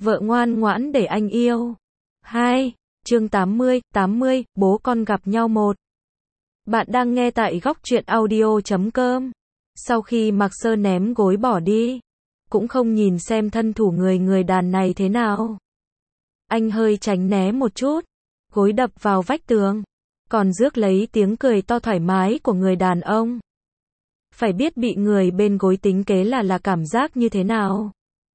Vợ ngoan ngoãn để anh yêu. 2. Chương 80, bố con gặp nhau 1. Bạn đang nghe tại góc truyện audio.com. Sau khi Mạc Sơ ném gối bỏ đi, cũng không nhìn xem thân thủ người đàn này thế nào. Anh hơi tránh né một chút, gối đập vào vách tường, còn rước lấy tiếng cười to thoải mái của người đàn ông. Phải biết bị người bên gối tính kế là cảm giác như thế nào.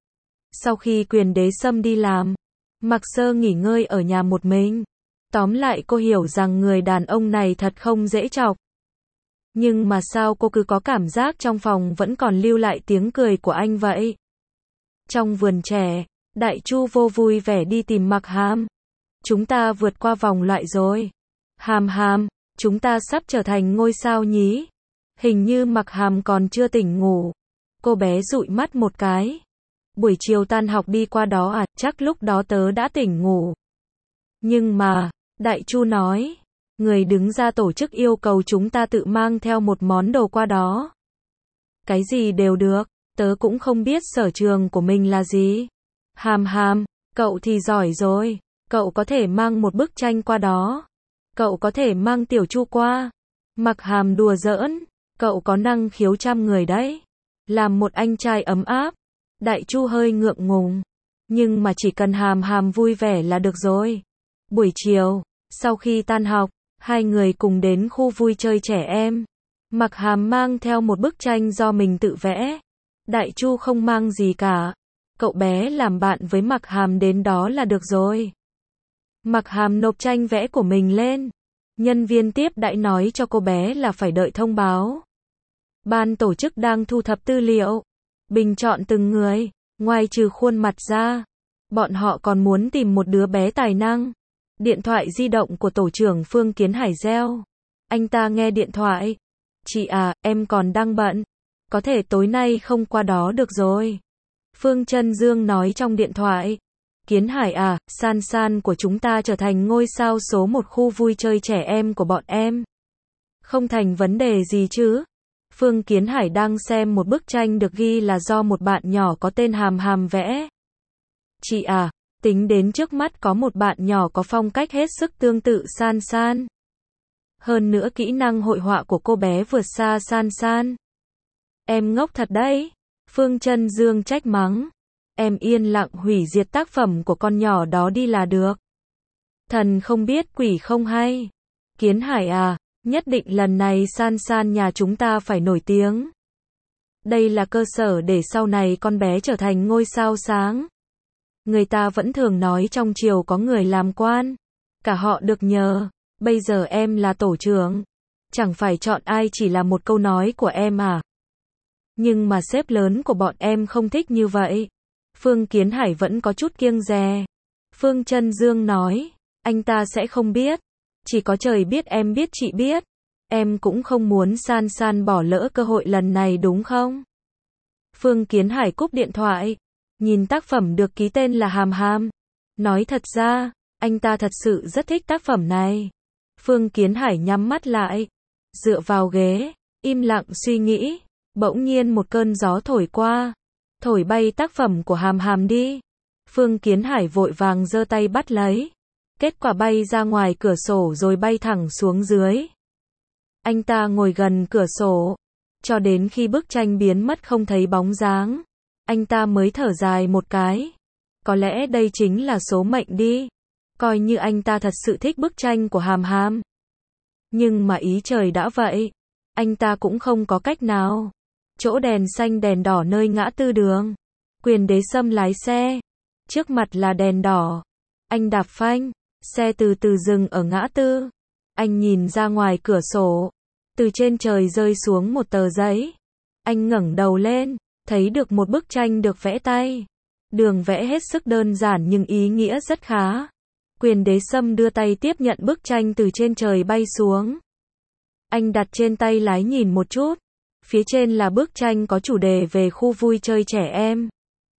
Sau khi Quyền Đế Sâm đi làm, Mạc Sơ nghỉ ngơi ở nhà một mình. Tóm lại cô hiểu rằng người đàn ông này thật không dễ chọc. Nhưng mà sao cô cứ có cảm giác trong phòng vẫn còn lưu lại tiếng cười của anh vậy? Trong vườn trẻ, Đại Chu vô vui vẻ đi tìm Mạc Hàm. Chúng ta vượt qua vòng loại rồi. Hàm, chúng ta sắp trở thành ngôi sao nhí. Hình như Mạc Hàm còn chưa tỉnh ngủ. Cô bé dụi mắt một cái. Buổi chiều tan học đi qua đó à, chắc lúc đó tớ đã tỉnh ngủ. Nhưng mà, Đại Chu nói, người đứng ra tổ chức yêu cầu chúng ta tự mang theo một món đồ qua đó. Cái gì đều được, tớ cũng không biết sở trường của mình là gì. Hàm, cậu thì giỏi rồi, cậu có thể mang một bức tranh qua đó. Cậu có thể mang Tiểu Chu qua. Mạc Hàm đùa giỡn, cậu có năng khiếu trăm người đấy. Làm một anh trai ấm áp. Đại Chu hơi ngượng ngùng, nhưng mà chỉ cần Hàm vui vẻ là được rồi. Buổi chiều, sau khi tan học, hai người cùng đến khu vui chơi trẻ em. Mạc Hàm mang theo một bức tranh do mình tự vẽ. Đại Chu không mang gì cả. Cậu bé làm bạn với Mạc Hàm đến đó là được rồi. Mạc Hàm nộp tranh vẽ của mình lên. Nhân viên tiếp đãi nói cho cô bé là phải đợi thông báo. Ban tổ chức đang thu thập tư liệu, bình chọn từng người, ngoài trừ khuôn mặt ra. Bọn họ còn muốn tìm một đứa bé tài năng. Điện thoại di động của tổ trưởng Phương Kiến Hải reo. Anh ta nghe điện thoại. Chị à, em còn đang bận. Có thể tối nay không qua đó được rồi. Phương Chân Dương nói trong điện thoại. Kiến Hải à, San của chúng ta trở thành ngôi sao số 1 khu vui chơi trẻ em của bọn em. Không thành vấn đề gì chứ? Phương Kiến Hải đang xem một bức tranh được ghi là do một bạn nhỏ có tên Hàm vẽ. Chị à, tính đến trước mắt có một bạn nhỏ có phong cách hết sức tương tự San. Hơn nữa kỹ năng hội họa của cô bé vượt xa San. Em ngốc thật đấy. Phương Chân Dương trách mắng. Em yên lặng hủy diệt tác phẩm của con nhỏ đó đi là được. Thần không biết quỷ không hay. Kiến Hải à, nhất định lần này San nhà chúng ta phải nổi tiếng. Đây là cơ sở để sau này con bé trở thành ngôi sao sáng. Người ta vẫn thường nói trong triều có người làm quan, cả họ được nhờ. Bây giờ em là tổ trưởng, chẳng phải chọn ai chỉ là một câu nói của em à? Nhưng mà sếp lớn của bọn em không thích như vậy. Phương Kiến Hải vẫn có chút kiêng dè. Phương Chân Dương nói, anh ta sẽ không biết. Chỉ có trời biết em biết chị biết. Em cũng không muốn San bỏ lỡ cơ hội lần này đúng không? Phương Kiến Hải cúp điện thoại. Nhìn tác phẩm được ký tên là Hàm. Nói thật ra, anh ta thật sự rất thích tác phẩm này. Phương Kiến Hải nhắm mắt lại, dựa vào ghế, im lặng suy nghĩ. Bỗng nhiên một cơn gió thổi qua, thổi bay tác phẩm của Hàm đi. Phương Kiến Hải vội vàng giơ tay bắt lấy. Kết quả bay ra ngoài cửa sổ rồi bay thẳng xuống dưới. Anh ta ngồi gần cửa sổ, cho đến khi bức tranh biến mất không thấy bóng dáng. Anh ta mới thở dài một cái. Có lẽ đây chính là số mệnh đi. Coi như anh ta thật sự thích bức tranh của Hàm. Nhưng mà ý trời đã vậy. Anh ta cũng không có cách nào. Chỗ đèn xanh đèn đỏ nơi ngã tư đường. Quyền Đế Sâm lái xe. Trước mặt là đèn đỏ. Anh đạp phanh. Xe từ từ dừng ở ngã tư. Anh nhìn ra ngoài cửa sổ. Từ trên trời rơi xuống một tờ giấy. Anh ngẩng đầu lên. Thấy được một bức tranh được vẽ tay. Đường vẽ hết sức đơn giản nhưng ý nghĩa rất khá. Quyền Đế Sâm đưa tay tiếp nhận bức tranh từ trên trời bay xuống. Anh đặt trên tay lái nhìn một chút. Phía trên là bức tranh có chủ đề về khu vui chơi trẻ em.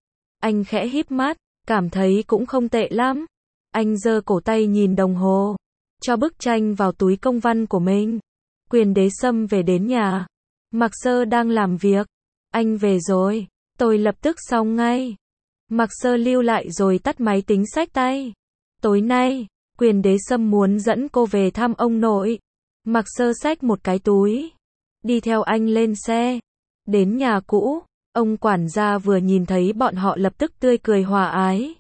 Anh khẽ híp mắt, cảm thấy cũng không tệ lắm. Anh giơ cổ tay nhìn đồng hồ, cho bức tranh vào túi công văn của mình. Quyền Đế Sâm về đến nhà. Mạc Sơ đang làm việc. Anh về rồi, tôi lập tức xong ngay. Mạc Sơ lưu lại rồi tắt máy tính xách tay. Tối nay, Quyền Đế Sâm muốn dẫn cô về thăm ông nội. Mạc Sơ xách một cái túi, đi theo anh lên xe. Đến nhà cũ, ông quản gia vừa nhìn thấy bọn họ lập tức tươi cười hòa ái.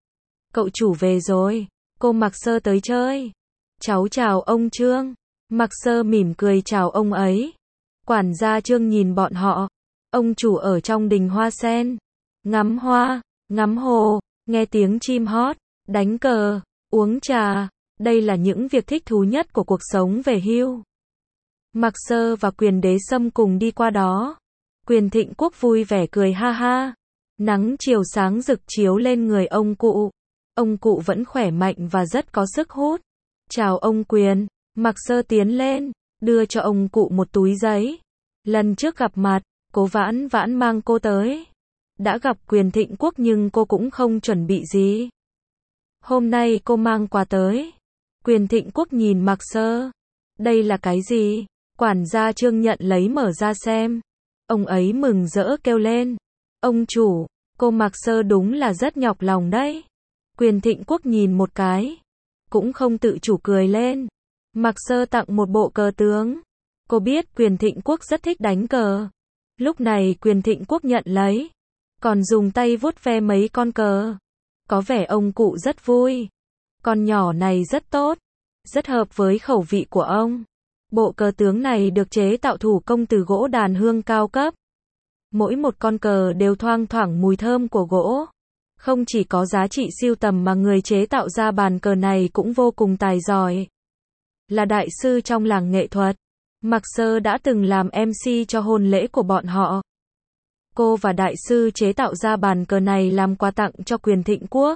Cậu chủ về rồi, cô Mạc Sơ tới chơi. Cháu chào ông Trương. Mạc Sơ mỉm cười chào ông ấy. Quản gia Trương nhìn bọn họ. Ông chủ ở trong đình hoa sen, ngắm hoa, ngắm hồ, nghe tiếng chim hót, đánh cờ, uống trà. Đây là những việc thích thú nhất của cuộc sống về hưu. Mạc Sơ và Quyền Đế Sâm cùng đi qua đó. Quyền Thịnh Quốc vui vẻ cười ha ha. Nắng chiều sáng rực chiếu lên người ông cụ. Ông cụ vẫn khỏe mạnh và rất có sức hút. Chào ông Quyền. Mạc Sơ tiến lên, đưa cho ông cụ một túi giấy. Lần trước gặp mặt, cô Vãn Vãn mang cô tới. Đã gặp Quyền Thịnh Quốc nhưng cô cũng không chuẩn bị gì. Hôm nay cô mang quà tới. Quyền Thịnh Quốc nhìn Mạc Sơ. Đây là cái gì? Quản gia Trương nhận lấy mở ra xem. Ông ấy mừng rỡ kêu lên. Ông chủ, cô Mạc Sơ đúng là rất nhọc lòng đấy. Quyền Thịnh Quốc nhìn một cái, cũng không tự chủ cười lên. Mạc Sơ tặng một bộ cờ tướng. Cô biết Quyền Thịnh Quốc rất thích đánh cờ. Lúc này Quyền Thịnh Quốc nhận lấy, còn dùng tay vuốt ve mấy con cờ. Có vẻ ông cụ rất vui. Con nhỏ này rất tốt, rất hợp với khẩu vị của ông. Bộ cờ tướng này được chế tạo thủ công từ gỗ đàn hương cao cấp. Mỗi một con cờ đều thoang thoảng mùi thơm của gỗ. Không chỉ có giá trị sưu tầm mà người chế tạo ra bàn cờ này cũng vô cùng tài giỏi. Là đại sư trong làng nghệ thuật, Mạc Sơ đã từng làm MC cho hôn lễ của bọn họ. Cô và đại sư chế tạo ra bàn cờ này làm quà tặng cho Quyền Thịnh Quốc.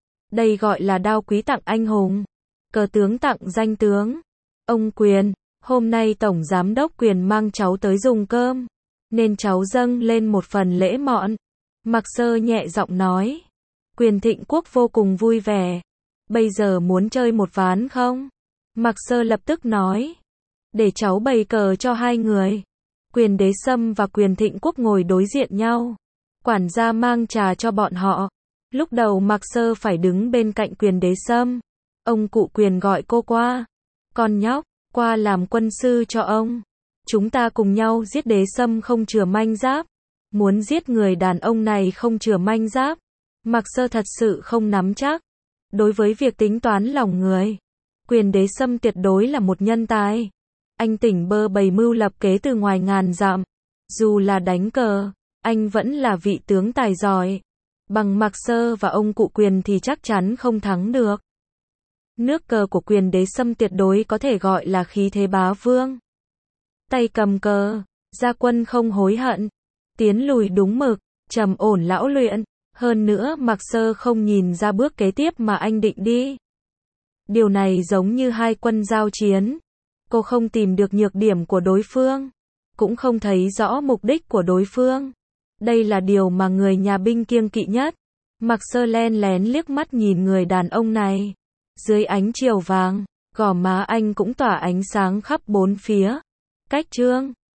Đây gọi là đao quý tặng anh hùng, cờ tướng tặng danh tướng. Ông Quyền, hôm nay Tổng Giám đốc Quyền mang cháu tới dùng cơm, nên cháu dâng lên một phần lễ mọn. Mạc Sơ nhẹ giọng nói. Quyền Thịnh Quốc vô cùng vui vẻ. Bây giờ muốn chơi một ván không? Mạc Sơ lập tức nói. Để cháu bày cờ cho hai người. Quyền Đế Sâm và Quyền Thịnh Quốc ngồi đối diện nhau. Quản gia mang trà cho bọn họ. Lúc đầu Mạc Sơ phải đứng bên cạnh Quyền Đế Sâm. Ông cụ Quyền gọi cô qua. Con nhóc, qua làm quân sư cho ông. Chúng ta cùng nhau giết Đế Sâm không chừa manh giáp. Muốn giết người đàn ông này không chừa manh giáp. Mạc Sơ thật sự không nắm chắc. Đối với việc tính toán lòng người, Quyền Đế Sâm tuyệt đối là một nhân tài. Anh tỉnh bơ bày mưu lập kế từ ngoài ngàn dặm. Dù là đánh cờ, anh vẫn là vị tướng tài giỏi. Bằng Mạc Sơ và ông cụ Quyền thì chắc chắn không thắng được. Nước cờ của Quyền Đế Sâm tuyệt đối có thể gọi là khí thế bá vương. Tay cầm cờ, ra quân không hối hận, tiến lùi đúng mực, trầm ổn lão luyện. Hơn nữa Mạc Sơ không nhìn ra bước kế tiếp mà anh định đi. Điều này giống như hai quân giao chiến. Cô không tìm được nhược điểm của đối phương, cũng không thấy rõ mục đích của đối phương. Đây là điều mà người nhà binh kiêng kỵ nhất. Mạc Sơ len lén liếc mắt nhìn người đàn ông này. Dưới ánh chiều vàng, gò má anh cũng tỏa ánh sáng khắp bốn phía. Cách Trương